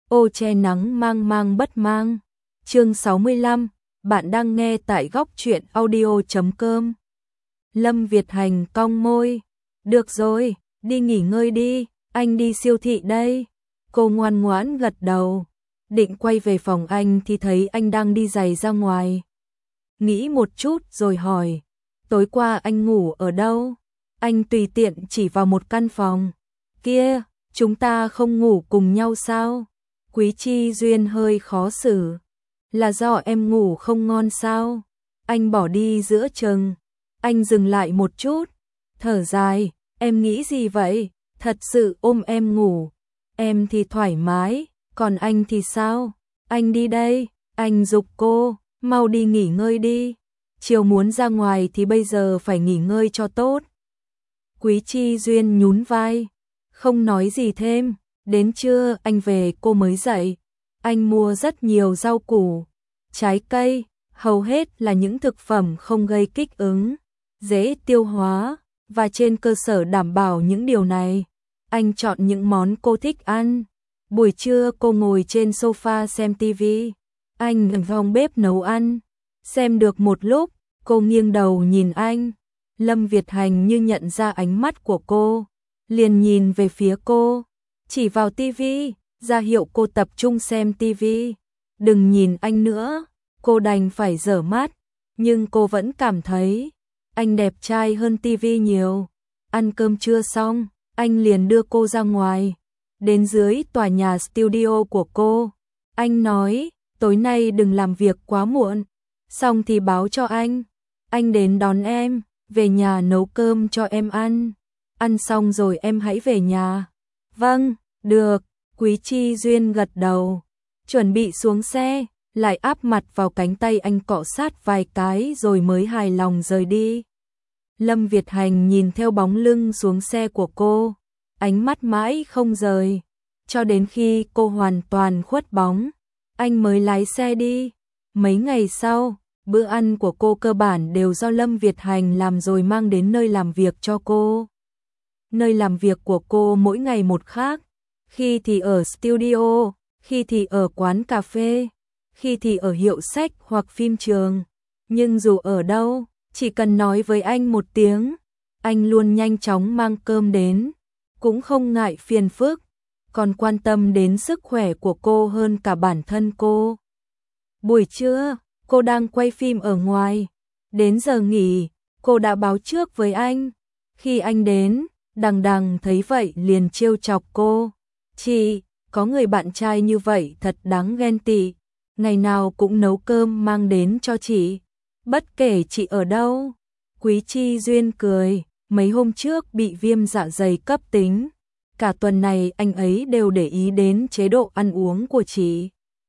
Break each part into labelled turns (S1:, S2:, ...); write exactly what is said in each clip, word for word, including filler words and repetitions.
S1: Ô che nắng mang mang bất mang. Chương sáu mươi lăm, bạn đang nghe tại góc truyện audio chấm com. Lâm Việt Hành cong môi. Được rồi, đi nghỉ ngơi đi, anh đi siêu thị đây. Cô ngoan ngoãn gật đầu. Định quay về phòng anh thì thấy anh đang đi giày ra ngoài. Nghĩ một chút rồi hỏi, tối qua anh ngủ ở đâu? Anh tùy tiện chỉ vào một căn phòng. Kia, chúng ta không ngủ cùng nhau sao? Quý Chi Duyên hơi khó xử. Là do em ngủ không ngon sao? Anh bỏ đi giữa chừng. Anh dừng lại một chút, thở dài, em nghĩ gì vậy? Thật sự ôm em ngủ. Em thì thoải mái, còn anh thì sao? Anh đi đây, anh giục cô, mau đi nghỉ ngơi đi. Chiều muốn ra ngoài thì bây giờ phải nghỉ ngơi cho tốt. Quý Chi Duyên nhún vai, không nói gì thêm. Đến trưa anh về cô mới dậy. Anh mua rất nhiều rau củ, trái cây, hầu hết là những thực phẩm không gây kích ứng, dễ tiêu hóa, và trên cơ sở đảm bảo những điều này, anh chọn những món cô thích ăn. Buổi trưa cô ngồi trên sofa xem tivi, anh ở phòng bếp nấu ăn. Xem được một lúc, cô nghiêng đầu nhìn anh. Lâm Việt Hành như nhận ra ánh mắt của cô, liền nhìn về phía cô, chỉ vào tivi, ra hiệu cô tập trung xem tivi. Đừng nhìn anh nữa, cô đành phải giở mắt, nhưng cô vẫn cảm thấy anh đẹp trai hơn tivi nhiều. Ăn cơm trưa xong, anh liền đưa cô ra ngoài, đến dưới tòa nhà studio của cô. Anh nói, tối nay đừng làm việc quá muộn, xong thì báo cho anh. Anh đến đón em, về nhà nấu cơm cho em ăn. Ăn xong rồi em hãy về nhà. Vâng, được. Quý Chi Duyên gật đầu, chuẩn bị xuống xe, lại áp mặt vào cánh tay anh cọ sát vài cái rồi mới hài lòng rời đi. Lâm Việt Hành nhìn theo bóng lưng xuống xe của cô, ánh mắt mãi không rời, cho đến khi cô hoàn toàn khuất bóng, anh mới lái xe đi. Mấy ngày sau, bữa ăn của cô cơ bản đều do Lâm Việt Hành làm rồi mang đến nơi làm việc cho cô. Nơi làm việc của cô mỗi ngày một khác, khi thì ở studio, khi thì ở quán cà phê, khi thì ở hiệu sách hoặc phim trường. Nhưng dù ở đâu, chỉ cần nói với anh một tiếng, anh luôn nhanh chóng mang cơm đến, cũng không ngại phiền phức, còn quan tâm đến sức khỏe của cô hơn cả bản thân cô. Buổi trưa, cô đang quay phim ở ngoài, đến giờ nghỉ, cô đã báo trước với anh. Khi anh đến, Đằng Đằng thấy vậy liền trêu chọc cô. Chị, có người bạn trai như vậy thật đáng ghen tị, ngày nào cũng nấu cơm mang đến cho chị, bất kể chị ở đâu. Quý Chi Duyên cười, mấy hôm trước bị viêm dạ dày cấp tính, cả tuần này anh ấy đều để ý đến chế độ ăn uống của chị.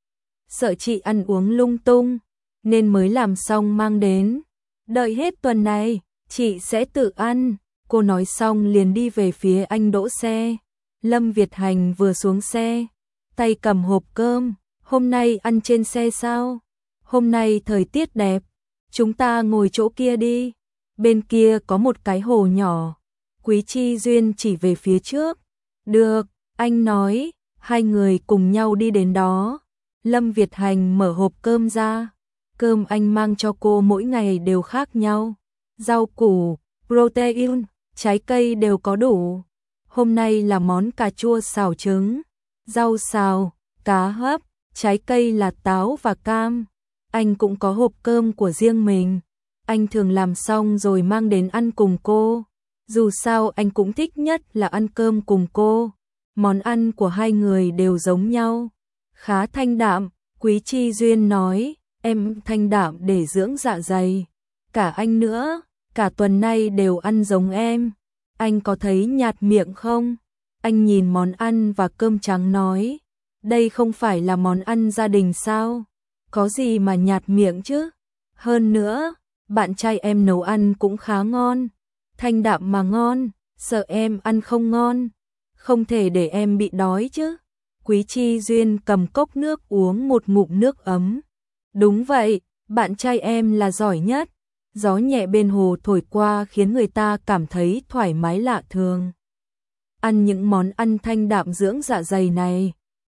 S1: Sợ chị ăn uống lung tung, nên mới làm xong mang đến. Đợi hết tuần này, chị sẽ tự ăn. Cô nói xong liền đi về phía anh đỗ xe. Lâm Việt Hành vừa xuống xe, tay cầm hộp cơm. Hôm nay ăn trên xe sao? Hôm nay thời tiết đẹp, chúng ta ngồi chỗ kia đi. Bên kia có một cái hồ nhỏ. Quý Chi Duyên chỉ về phía trước. Được, anh nói. Hai người cùng nhau đi đến đó. Lâm Việt Hành mở hộp cơm ra. Cơm anh mang cho cô mỗi ngày đều khác nhau. Rau củ, protein, trái cây đều có đủ. Hôm nay là món cà chua xào trứng, rau xào, cá hấp, trái cây là táo và cam. Anh cũng có hộp cơm của riêng mình. Anh thường làm xong rồi mang đến ăn cùng cô. Dù sao anh cũng thích nhất là ăn cơm cùng cô. Món ăn của hai người đều giống nhau, khá thanh đạm. Quý Chi Duyên nói, em thanh đạm để dưỡng dạ dày. Cả anh nữa, cả tuần nay đều ăn giống em. Anh có thấy nhạt miệng không? Anh nhìn món ăn và cơm trắng nói, đây không phải là món ăn gia đình sao? Có gì mà nhạt miệng chứ? Hơn nữa, bạn trai em nấu ăn cũng khá ngon. Thanh đạm mà ngon, sợ em ăn không ngon. Không thể để em bị đói chứ. Quý Chi Duyên cầm cốc nước uống một ngụm nước ấm. Đúng vậy, bạn trai em là giỏi nhất. Gió nhẹ bên hồ thổi qua khiến người ta cảm thấy thoải mái lạ thường. Ăn những món ăn thanh đạm dưỡng dạ dày này,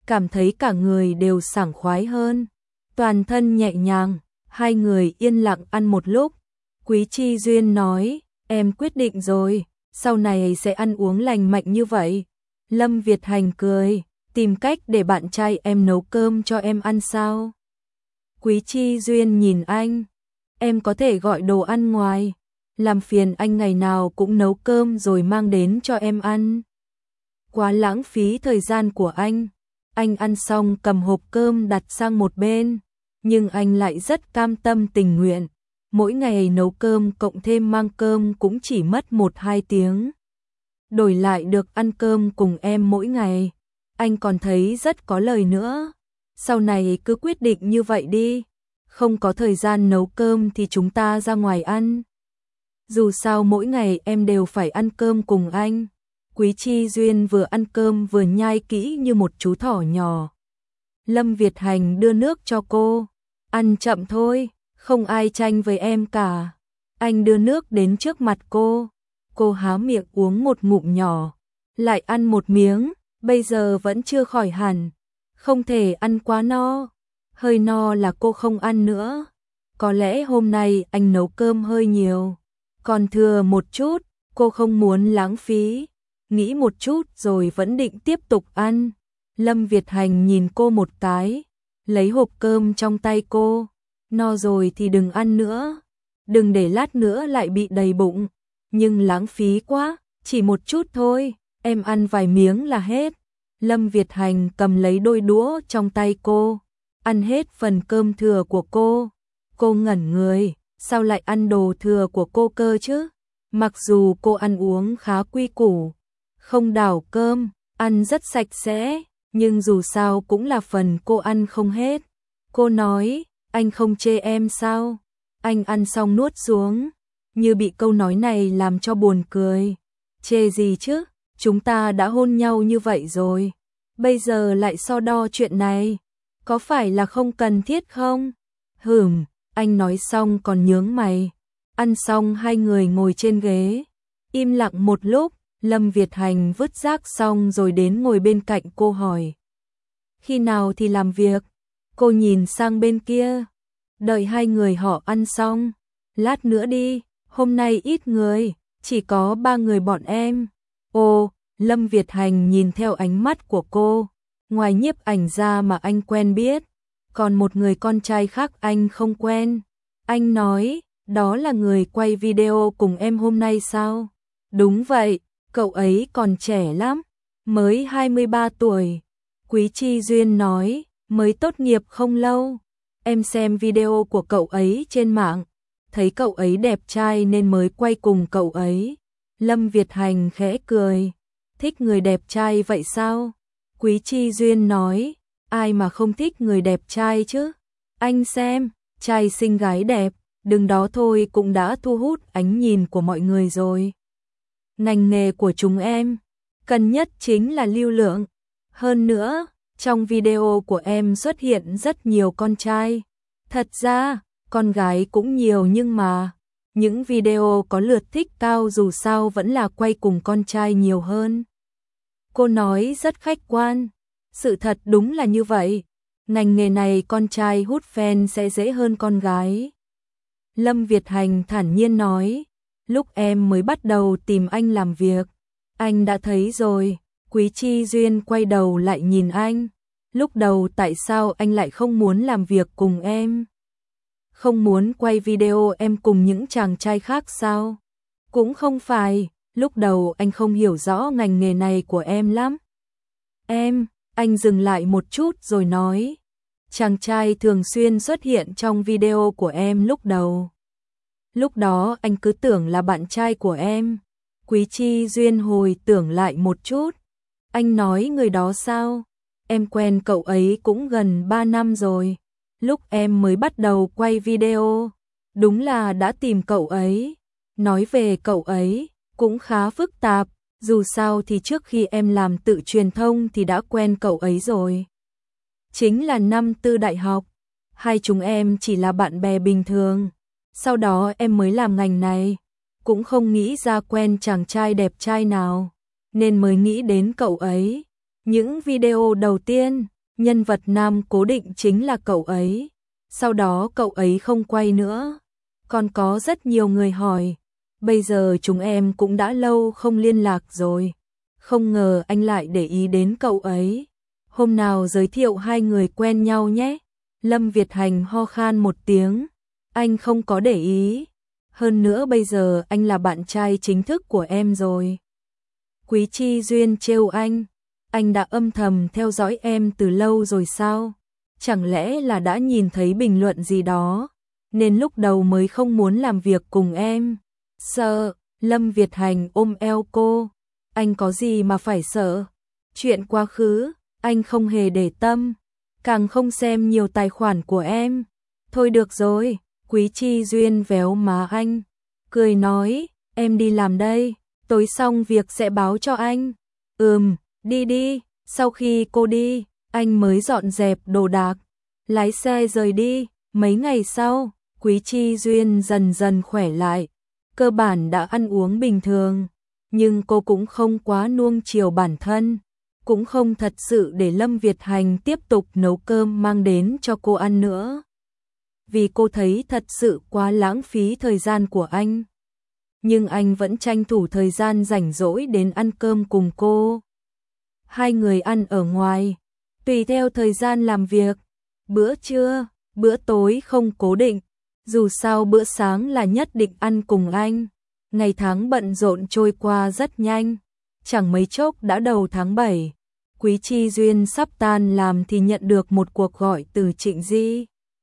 S1: cảm thấy cả người đều sảng khoái hơn, toàn thân nhẹ nhàng. Hai người yên lặng ăn một lúc. Quý Chi Duyên nói, em quyết định rồi, sau này sẽ ăn uống lành mạnh như vậy. Lâm Việt Hành cười, tìm cách để bạn trai em nấu cơm cho em ăn sao? Quý Chi Duyên nhìn anh, em có thể gọi đồ ăn ngoài, làm phiền anh ngày nào cũng nấu cơm rồi mang đến cho em ăn. Quá lãng phí thời gian của anh. Anh ăn xong cầm hộp cơm đặt sang một bên, nhưng anh lại rất cam tâm tình nguyện. Mỗi ngày nấu cơm cộng thêm mang cơm cũng chỉ mất một hai tiếng. Đổi lại được ăn cơm cùng em mỗi ngày, anh còn thấy rất có lời nữa. Sau này cứ quyết định như vậy đi, không có thời gian nấu cơm thì chúng ta ra ngoài ăn. Dù sao mỗi ngày em đều phải ăn cơm cùng anh. Quý Chi Duyên vừa ăn cơm vừa nhai kỹ như một chú thỏ nhỏ. Lâm Việt Hành đưa nước cho cô. Ăn chậm thôi, không ai tranh với em cả. Anh đưa nước đến trước mặt cô. Cô há miệng uống một ngụm nhỏ, lại ăn một miếng, bây giờ vẫn chưa khỏi hẳn. Không thể ăn quá no. Hơi no là cô không ăn nữa. Có lẽ hôm nay anh nấu cơm hơi nhiều, còn thừa một chút, cô không muốn lãng phí. Nghĩ một chút rồi vẫn định tiếp tục ăn. Lâm Việt Hành nhìn cô một cái, lấy hộp cơm trong tay cô. No rồi thì đừng ăn nữa, đừng để lát nữa lại bị đầy bụng. Nhưng lãng phí quá, chỉ một chút thôi, em ăn vài miếng là hết. Lâm Việt Hành cầm lấy đôi đũa trong tay cô, ăn hết phần cơm thừa của cô. Cô ngẩn người, sao lại ăn đồ thừa của cô cơ chứ? Mặc dù cô ăn uống khá quy củ, không đảo cơm, ăn rất sạch sẽ, nhưng dù sao cũng là phần cô ăn không hết. Cô nói, anh không chê em sao? Anh ăn xong nuốt xuống, như bị câu nói này làm cho buồn cười. Chê gì chứ, chúng ta đã hôn nhau như vậy rồi, bây giờ lại so đo chuyện này, có phải là không cần thiết không? Hửm, anh nói xong còn nhướng mày. Ăn xong hai người ngồi trên ghế, im lặng một lúc. Lâm Việt Hành vứt rác xong rồi đến ngồi bên cạnh cô hỏi, khi nào thì làm việc? Cô nhìn sang bên kia, đợi hai người họ ăn xong, lát nữa đi, hôm nay ít người, chỉ có ba người bọn em. Ồ, Lâm Việt Hành nhìn theo ánh mắt của cô, ngoài nhiếp ảnh ra mà anh quen biết, còn một người con trai khác anh không quen. Anh nói, đó là người quay video cùng em hôm nay sao? Đúng vậy. Cậu ấy còn trẻ lắm, mới hai mươi ba tuổi. Quý Chi Duyên nói, mới tốt nghiệp không lâu. Em xem video của cậu ấy trên mạng, thấy cậu ấy đẹp trai nên mới quay cùng cậu ấy. Lâm Việt Hành khẽ cười, thích người đẹp trai vậy sao? Quý Chi Duyên nói, ai mà không thích người đẹp trai chứ? Anh xem, trai xinh gái đẹp, đừng đó thôi cũng đã thu hút ánh nhìn của mọi người rồi. Ngành nghề của chúng em cần nhất chính là lưu lượng. Hơn nữa, trong video của em xuất hiện rất nhiều con trai. Thật ra, con gái cũng nhiều nhưng mà những video có lượt thích cao dù sao vẫn là quay cùng con trai nhiều hơn. Cô nói rất khách quan. Sự thật đúng là như vậy. Ngành nghề này con trai hút fan sẽ dễ hơn con gái. Lâm Việt Hành thản nhiên nói. Lúc em mới bắt đầu tìm anh làm việc, anh đã thấy rồi. Quý Chi Duyên quay đầu lại nhìn anh. Lúc đầu tại sao anh lại không muốn làm việc cùng em? Không muốn quay video em cùng những chàng trai khác sao? Cũng không phải, lúc đầu anh không hiểu rõ ngành nghề này của em lắm. Em, anh dừng lại một chút rồi nói. Chàng trai thường xuyên xuất hiện trong video của em lúc đầu. Lúc đó anh cứ tưởng là bạn trai của em. Quý Chi Duyên hồi tưởng lại một chút. Anh nói người đó sao? Em quen cậu ấy cũng gần ba năm rồi. Lúc em mới bắt đầu quay video, đúng là đã tìm cậu ấy. Nói về cậu ấy, cũng khá phức tạp. Dù sao thì trước khi em làm tự truyền thông thì đã quen cậu ấy rồi. Chính là năm tư đại học. Hai chúng em chỉ là bạn bè bình thường. Sau đó em mới làm ngành này, cũng không nghĩ ra quen chàng trai đẹp trai nào, nên mới nghĩ đến cậu ấy. Những video đầu tiên, nhân vật nam cố định chính là cậu ấy. Sau đó cậu ấy không quay nữa. Còn có rất nhiều người hỏi, bây giờ chúng em cũng đã lâu không liên lạc rồi. Không ngờ anh lại để ý đến cậu ấy. Hôm nào giới thiệu hai người quen nhau nhé. Lâm Việt Hành ho khan một tiếng. Anh không có để ý. Hơn nữa bây giờ anh là bạn trai chính thức của em rồi. Quý Chi Duyên trêu anh. Anh đã âm thầm theo dõi em từ lâu rồi sao? Chẳng lẽ là đã nhìn thấy bình luận gì đó, nên lúc đầu mới không muốn làm việc cùng em? Sợ. Lâm Việt Hành ôm eo cô. Anh có gì mà phải sợ? Chuyện quá khứ, anh không hề để tâm. Càng không xem nhiều tài khoản của em. Thôi được rồi. Quý Chi Duyên véo má anh, cười nói, em đi làm đây, tối xong việc sẽ báo cho anh. Ừm, đi đi. Sau khi cô đi, anh mới dọn dẹp đồ đạc, lái xe rời đi. Mấy ngày sau, Quý Chi Duyên dần dần khỏe lại, cơ bản đã ăn uống bình thường, nhưng cô cũng không quá nuông chiều bản thân, cũng không thật sự để Lâm Việt Hành tiếp tục nấu cơm mang đến cho cô ăn nữa. Vì cô thấy thật sự quá lãng phí thời gian của anh. Nhưng anh vẫn tranh thủ thời gian rảnh rỗi đến ăn cơm cùng cô. Hai người ăn ở ngoài, tùy theo thời gian làm việc. Bữa trưa, bữa tối không cố định, dù sao bữa sáng là nhất định ăn cùng anh. Ngày tháng bận rộn trôi qua rất nhanh, chẳng mấy chốc đã đầu tháng bảy. Quý Chi Duyên sắp tan làm thì nhận được một cuộc gọi từ Trịnh Di.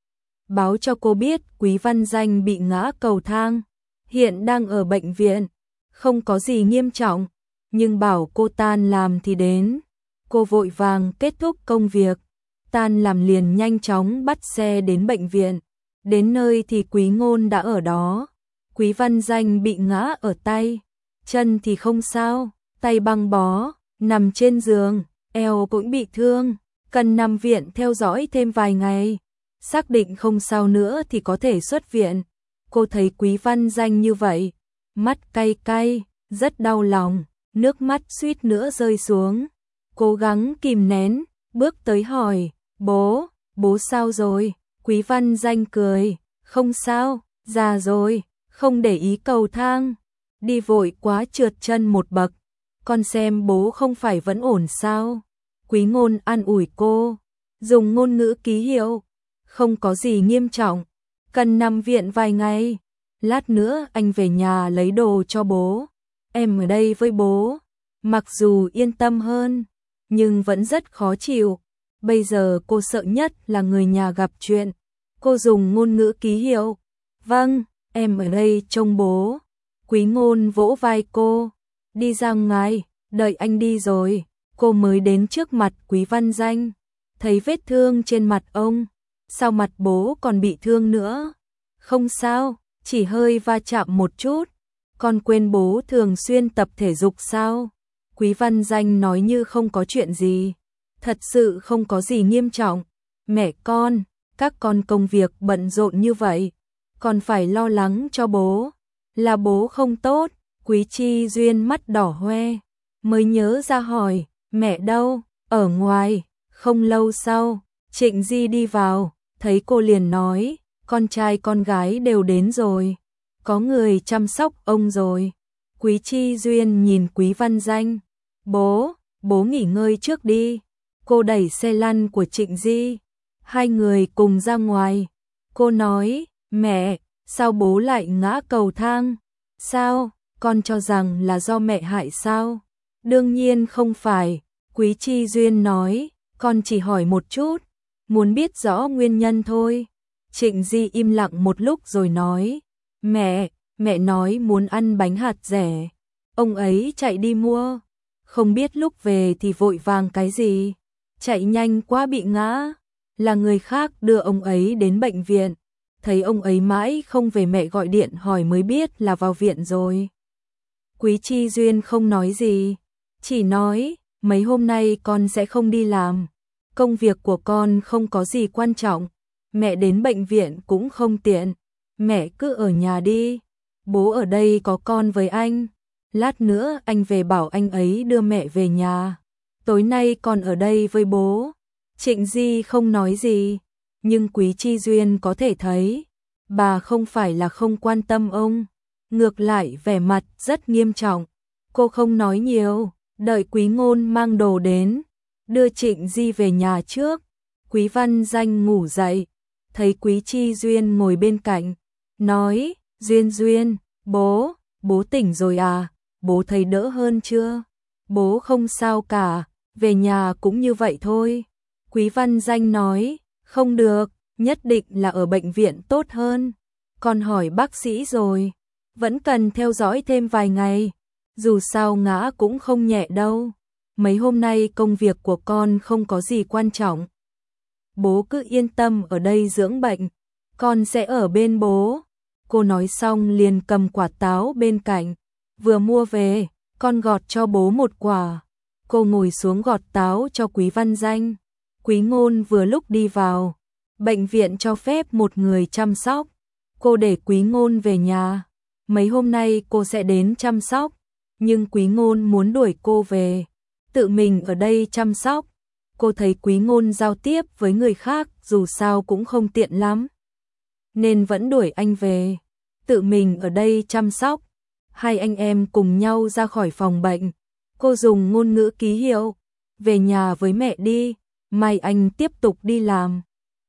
S1: Báo cho cô biết Quý Văn Danh bị ngã cầu thang, hiện đang ở bệnh viện, không có gì nghiêm trọng, nhưng bảo cô tan làm thì đến. Cô vội vàng kết thúc công việc, tan làm liền nhanh chóng bắt xe đến bệnh viện. Đến nơi thì Quý Ngôn đã ở đó. Quý Văn Danh bị ngã ở tay, chân thì không sao, tay băng bó, nằm trên giường, eo cũng bị thương, cần nằm viện theo dõi thêm vài ngày. Xác định không sao nữa thì có thể xuất viện. Cô thấy Quý Văn Danh như vậy, mắt cay cay, rất đau lòng, nước mắt suýt nữa rơi xuống. Cố gắng kìm nén, bước tới hỏi, bố, bố sao rồi? Quý Văn Danh cười, không sao, già rồi, không để ý cầu thang, đi vội quá trượt chân một bậc, con xem bố không phải vẫn ổn sao? Quý Ngôn an ủi cô, dùng ngôn ngữ ký hiệu, không có gì nghiêm trọng, cần nằm viện vài ngày, lát nữa anh về nhà lấy đồ cho bố, em ở đây với bố. Mặc dù yên tâm hơn, nhưng vẫn rất khó chịu. Bây giờ cô sợ nhất là người nhà gặp chuyện. Cô dùng ngôn ngữ ký hiệu, vâng, em ở đây trông bố. Quý Ngôn vỗ vai cô, đi ra ngoài, đợi anh đi rồi. Cô mới đến trước mặt Quý Văn Danh, thấy vết thương trên mặt ông. Sao mặt bố còn bị thương nữa? Không sao, chỉ hơi va chạm một chút. Con quên bố thường xuyên tập thể dục sao? Quý Văn Danh nói như không có chuyện gì. Thật sự không có gì nghiêm trọng. Mẹ con, các con công việc bận rộn như vậy, còn phải lo lắng cho bố. Là bố không tốt. Quý Chi Duyên mắt đỏ hoe, mới nhớ ra hỏi, mẹ đâu? Ở ngoài. Không lâu sau, Trịnh Di đi vào, thấy cô liền nói, con trai con gái đều đến rồi, có người chăm sóc ông rồi. Quý Chi Duyên nhìn Quý Văn Danh, bố, bố nghỉ ngơi trước đi. Cô đẩy xe lăn của Trịnh Di, hai người cùng ra ngoài. Cô nói, mẹ, sao bố lại ngã cầu thang? Sao, con cho rằng là do mẹ hại sao? Đương nhiên không phải. Quý Chi Duyên nói, con chỉ hỏi một chút, muốn biết rõ nguyên nhân thôi. Trịnh Di im lặng một lúc rồi nói, mẹ, mẹ nói muốn ăn bánh hạt dẻ, ông ấy chạy đi mua, không biết lúc về thì vội vàng cái gì, chạy nhanh quá bị ngã, là người khác đưa ông ấy đến bệnh viện, thấy ông ấy mãi không về mẹ gọi điện hỏi mới biết là vào viện rồi. Quý Chi Duyên không nói gì, chỉ nói, mấy hôm nay con sẽ không đi làm, công việc của con không có gì quan trọng, mẹ đến bệnh viện cũng không tiện, mẹ cứ ở nhà đi, bố ở đây có con với anh, lát nữa anh về bảo anh ấy đưa mẹ về nhà, tối nay con ở đây với bố. Trịnh Di không nói gì, nhưng Quý Chi Duyên có thể thấy, bà không phải là không quan tâm ông, ngược lại vẻ mặt rất nghiêm trọng. Cô không nói nhiều, đợi Quý Ngôn mang đồ đến, đưa Trịnh Di về nhà trước. Quý Văn Danh ngủ dậy, thấy Quý Chi Duyên ngồi bên cạnh, nói, Duyên Duyên, bố, bố tỉnh rồi à, bố thấy đỡ hơn chưa? Bố không sao cả, về nhà cũng như vậy thôi. Quý Văn Danh nói, không được, nhất định là ở bệnh viện tốt hơn. Con hỏi bác sĩ rồi, vẫn cần theo dõi thêm vài ngày, dù sao ngã cũng không nhẹ đâu. Mấy hôm nay công việc của con không có gì quan trọng. Bố cứ yên tâm ở đây dưỡng bệnh, con sẽ ở bên bố. Cô nói xong liền cầm quả táo bên cạnh, vừa mua về, con gọt cho bố một quả. Cô ngồi xuống gọt táo cho Quý Văn Danh. Quý Ngôn vừa lúc đi vào, bệnh viện cho phép một người chăm sóc. Cô để Quý Ngôn về nhà, mấy hôm nay cô sẽ đến chăm sóc, nhưng Quý Ngôn muốn đuổi cô về, tự mình ở đây chăm sóc. Cô thấy Quý Ngôn giao tiếp với người khác dù sao cũng không tiện lắm, nên vẫn đuổi anh về, tự mình ở đây chăm sóc. Hai anh em cùng nhau ra khỏi phòng bệnh, cô dùng ngôn ngữ ký hiệu, về nhà với mẹ đi, mai anh tiếp tục đi làm.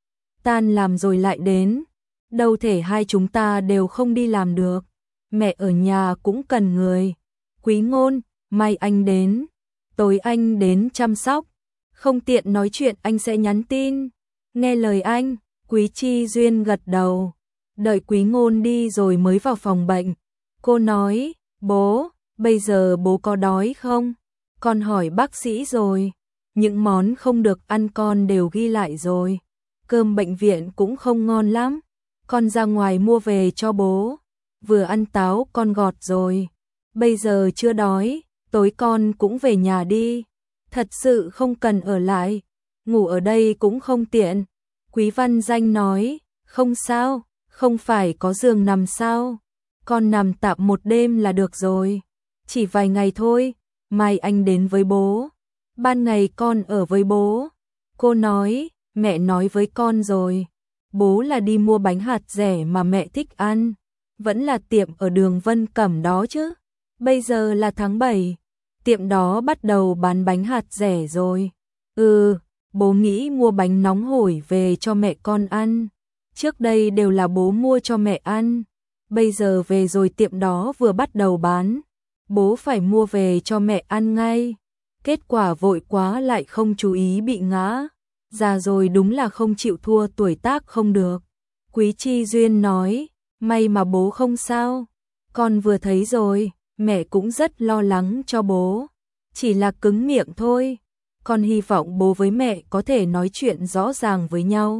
S1: Tan làm rồi lại đến, đâu thể hai chúng ta đều không đi làm được, mẹ ở nhà cũng cần người. Quý Ngôn, mai anh đến, tối anh đến chăm sóc, không tiện nói chuyện anh sẽ nhắn tin. Nghe lời anh, Quý Chi Duyên gật đầu, đợi Quý Ngôn đi rồi mới vào phòng bệnh. Cô nói, bố, bây giờ bố có đói không? Con hỏi bác sĩ rồi, những món không được ăn con đều ghi lại rồi. Cơm bệnh viện cũng không ngon lắm, con ra ngoài mua về cho bố. Vừa ăn táo con gọt rồi, bây giờ chưa đói, tối con cũng về nhà đi. Thật sự không cần ở lại, ngủ ở đây cũng không tiện. Quý Văn Danh nói, không sao, không phải có giường nằm sao? Con nằm tạm một đêm là được rồi, chỉ vài ngày thôi, mai anh đến với bố, ban ngày con ở với bố. Cô nói, mẹ nói với con rồi, bố là đi mua bánh hạt rẻ mà mẹ thích ăn, vẫn là tiệm ở đường Vân Cẩm đó chứ. Bây giờ là tháng bảy, tiệm đó bắt đầu bán bánh hạt rẻ rồi. Ừ, bố nghĩ mua bánh nóng hổi về cho mẹ con ăn, trước đây đều là bố mua cho mẹ ăn. Bây giờ về rồi tiệm đó vừa bắt đầu bán, bố phải mua về cho mẹ ăn ngay. Kết quả vội quá lại không chú ý bị ngã, già rồi đúng là không chịu thua tuổi tác không được. Quý Chi Duyên nói, may mà bố không sao, con vừa thấy rồi, mẹ cũng rất lo lắng cho bố, chỉ là cứng miệng thôi. Con hy vọng bố với mẹ có thể nói chuyện rõ ràng với nhau,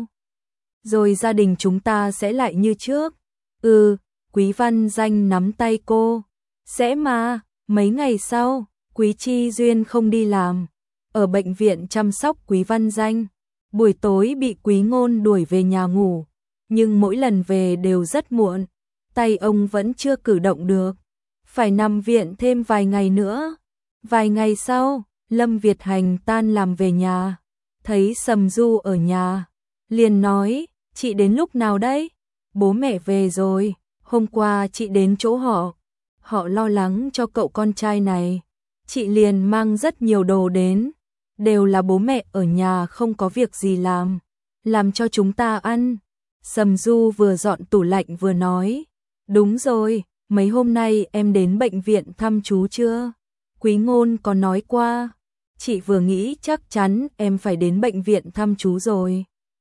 S1: rồi gia đình chúng ta sẽ lại như trước. Ừ, Quý Văn Danh nắm tay cô, sẽ mà. Mấy ngày sau, Quý Chi Duyên không đi làm, ở bệnh viện chăm sóc Quý Văn Danh. Buổi tối bị Quý Ngôn đuổi về nhà ngủ, nhưng mỗi lần về đều rất muộn, tay ông vẫn chưa cử động được, phải nằm viện thêm vài ngày nữa. Vài ngày sau, Lâm Việt Hành tan làm về nhà, thấy Sầm Du ở nhà, liền nói, chị đến lúc nào đấy? Bố mẹ về rồi, hôm qua chị đến chỗ họ, họ lo lắng cho cậu con trai này, chị liền mang rất nhiều đồ đến, đều là bố mẹ ở nhà không có việc gì làm, làm cho chúng ta ăn. Sầm Du vừa dọn tủ lạnh vừa nói, đúng rồi, mấy hôm nay em đến bệnh viện thăm chú chưa? Quý Ngôn có nói qua, chị vừa nghĩ chắc chắn em phải đến bệnh viện thăm chú rồi.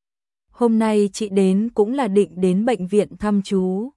S1: Hôm nay chị đến cũng là định đến bệnh viện thăm chú.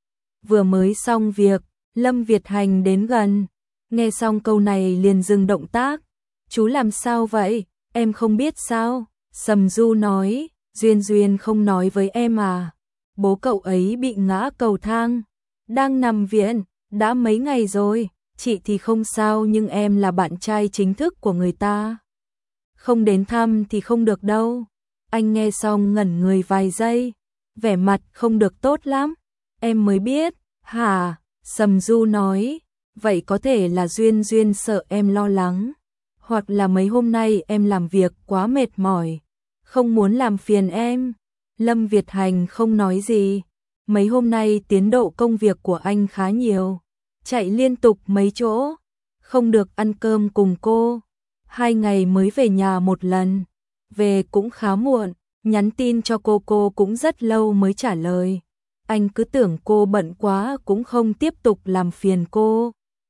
S1: Vừa mới xong việc, Lâm Việt Hành đến gần, nghe xong câu này liền dừng động tác. Chú làm sao vậy, em không biết sao? Sầm Du nói, Duyên Duyên không nói với em à? Bố cậu ấy bị ngã cầu thang, đang nằm viện, đã mấy ngày rồi. Chị thì không sao nhưng em là bạn trai chính thức của người ta, không đến thăm thì không được đâu. Anh nghe xong ngẩn người vài giây, vẻ mặt không được tốt lắm. Em mới biết, hả? Sầm Du nói, vậy có thể là Duyên Duyên sợ em lo lắng, hoặc là mấy hôm nay em làm việc quá mệt mỏi, không muốn làm phiền em. Lâm Việt Hành không nói gì. Mấy hôm nay tiến độ công việc của anh khá nhiều, chạy liên tục mấy chỗ, không được ăn cơm cùng cô. Hai ngày mới về nhà một lần, về cũng khá muộn, nhắn tin cho cô cô cũng rất lâu mới trả lời. Anh cứ tưởng cô bận quá cũng không tiếp tục làm phiền cô.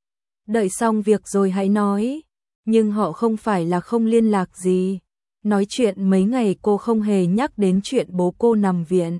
S1: Đợi xong việc rồi hãy nói, nhưng họ không phải là không liên lạc gì. Nói chuyện mấy ngày cô không hề nhắc đến chuyện bố cô nằm viện.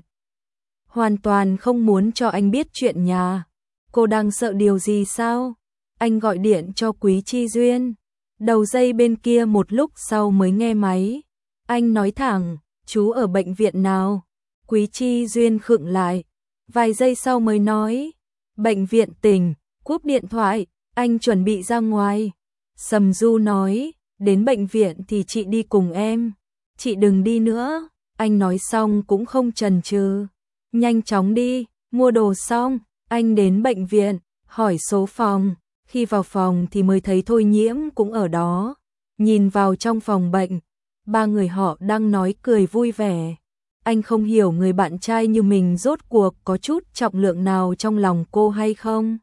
S1: Hoàn toàn không muốn cho anh biết chuyện nhà. Cô đang sợ điều gì sao? Anh gọi điện cho Quý Chi Duyên. Đầu dây bên kia một lúc sau mới nghe máy. Anh nói thẳng, chú ở bệnh viện nào? Quý Chi Duyên khựng lại. Vài giây sau mới nói, bệnh viện tỉnh. Cúp điện thoại, anh chuẩn bị ra ngoài. Sầm Du nói, đến bệnh viện thì chị đi cùng em. Chị đừng đi nữa. Anh nói xong cũng không chần chừ. Nhanh chóng đi, mua đồ xong, anh đến bệnh viện, hỏi số phòng. Khi vào phòng thì mới thấy Thôi Nhiễm cũng ở đó. Nhìn vào trong phòng bệnh, ba người họ đang nói cười vui vẻ. Anh không hiểu người bạn trai như mình rốt cuộc có chút trọng lượng nào trong lòng cô hay không.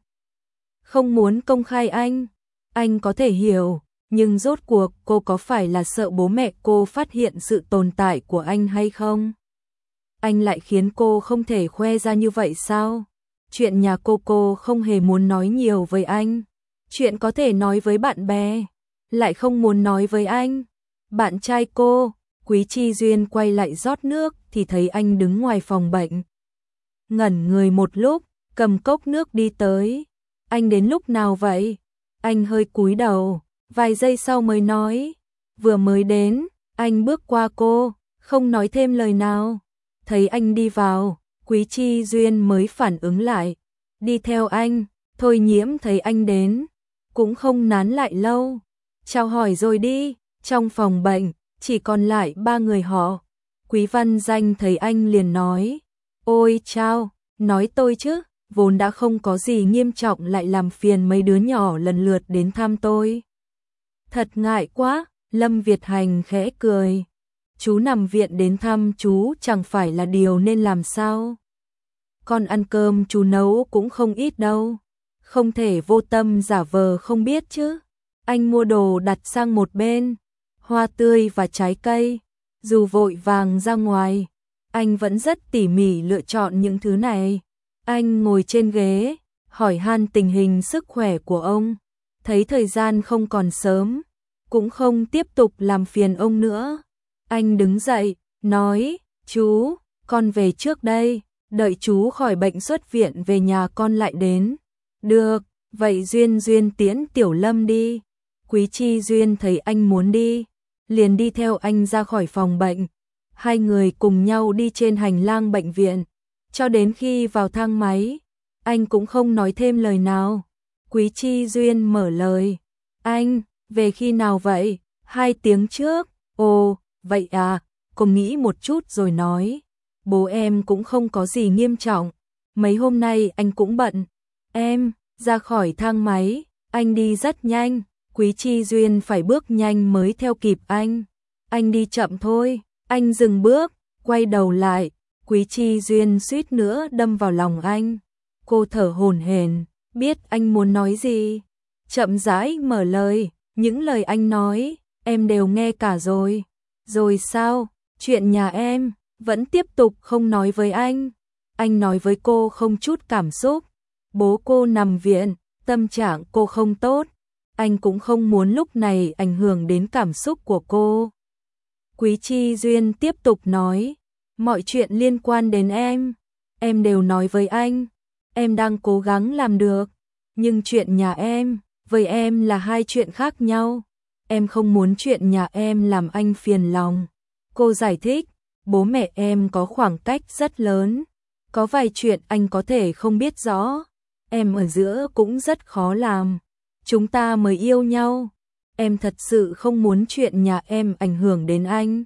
S1: Không muốn công khai anh, anh có thể hiểu, nhưng rốt cuộc cô có phải là sợ bố mẹ cô phát hiện sự tồn tại của anh hay không? Anh lại khiến cô không thể khoe ra như vậy sao? Chuyện nhà cô cô không hề muốn nói nhiều với anh. Chuyện có thể nói với bạn bè, lại không muốn nói với anh. Bạn trai cô, Quý Chi Duyên quay lại rót nước thì thấy anh đứng ngoài phòng bệnh. Ngẩn người một lúc, cầm cốc nước đi tới. Anh đến lúc nào vậy? Anh hơi cúi đầu, vài giây sau mới nói. Vừa mới đến, anh bước qua cô, không nói thêm lời nào. Thấy anh đi vào, Quý Chi Duyên mới phản ứng lại. Đi theo anh, Thôi Nhiễm thấy anh đến, cũng không nán lại lâu. Chào hỏi rồi đi, trong phòng bệnh, chỉ còn lại ba người họ. Quý Văn Danh thấy anh liền nói. Ôi chao, nói tôi chứ, vốn đã không có gì nghiêm trọng lại làm phiền mấy đứa nhỏ lần lượt đến thăm tôi. Thật ngại quá, Lâm Việt Hành khẽ cười. Chú nằm viện đến thăm chú chẳng phải là điều nên làm sao. Con ăn cơm chú nấu cũng không ít đâu. Không thể vô tâm giả vờ không biết chứ. Anh mua đồ đặt sang một bên, hoa tươi và trái cây. Dù vội vàng ra ngoài, anh vẫn rất tỉ mỉ lựa chọn những thứ này. Anh ngồi trên ghế, hỏi han tình hình sức khỏe của ông. Thấy thời gian không còn sớm, cũng không tiếp tục làm phiền ông nữa. Anh đứng dậy, nói, chú, con về trước đây, đợi chú khỏi bệnh xuất viện về nhà con lại đến. Được, vậy Duyên Duyên tiễn Tiểu Lâm đi. Quý Chi Duyên thấy anh muốn đi, liền đi theo anh ra khỏi phòng bệnh. Hai người cùng nhau đi trên hành lang bệnh viện, cho đến khi vào thang máy, anh cũng không nói thêm lời nào. Quý Chi Duyên mở lời, anh, về khi nào vậy? Hai tiếng trước. Ồ, vậy à, cô nghĩ một chút rồi nói. Bố em cũng không có gì nghiêm trọng, mấy hôm nay anh cũng bận. Em, ra khỏi thang máy, anh đi rất nhanh, Quý Chi Duyên phải bước nhanh mới theo kịp anh. Anh đi chậm thôi, anh dừng bước, quay đầu lại, Quý Chi Duyên suýt nữa đâm vào lòng anh. Cô thở hổn hển, biết anh muốn nói gì. Chậm rãi mở lời, những lời anh nói, em đều nghe cả rồi. Rồi sao, chuyện nhà em, vẫn tiếp tục không nói với anh. Anh nói với cô không chút cảm xúc. Bố cô nằm viện, tâm trạng cô không tốt. Anh cũng không muốn lúc này ảnh hưởng đến cảm xúc của cô. Quý Chi Duyên tiếp tục nói, mọi chuyện liên quan đến em, em đều nói với anh. Em đang cố gắng làm được, nhưng chuyện nhà em, với em là hai chuyện khác nhau. Em không muốn chuyện nhà em làm anh phiền lòng. Cô giải thích, bố mẹ em có khoảng cách rất lớn. Có vài chuyện anh có thể không biết rõ. Em ở giữa cũng rất khó làm. Chúng ta mới yêu nhau. Em thật sự không muốn chuyện nhà em ảnh hưởng đến anh.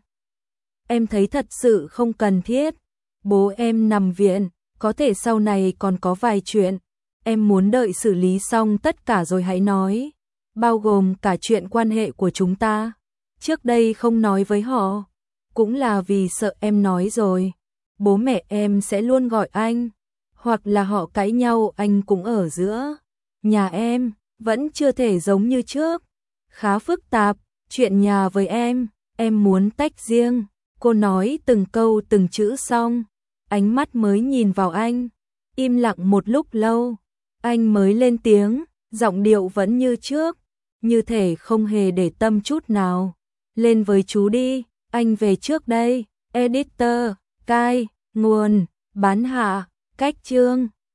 S1: Em thấy thật sự không cần thiết. Bố em nằm viện, có thể sau này còn có vài chuyện. Em muốn đợi xử lý xong tất cả rồi hãy nói. Bao gồm cả chuyện quan hệ của chúng ta. Trước đây không nói với họ. cũng là vì sợ em nói rồi, bố mẹ em sẽ luôn gọi anh, hoặc là họ cãi nhau anh cũng ở giữa. Nhà em vẫn chưa thể giống như trước, khá phức tạp, chuyện nhà với em, em muốn tách riêng. Cô nói từng câu từng chữ xong, ánh mắt mới nhìn vào anh, im lặng một lúc lâu, anh mới lên tiếng, giọng điệu vẫn như trước, như thể không hề để tâm chút nào. Lên với chú đi, anh về trước đây. Editor, cai, nguồn, bán hạ, cách chương.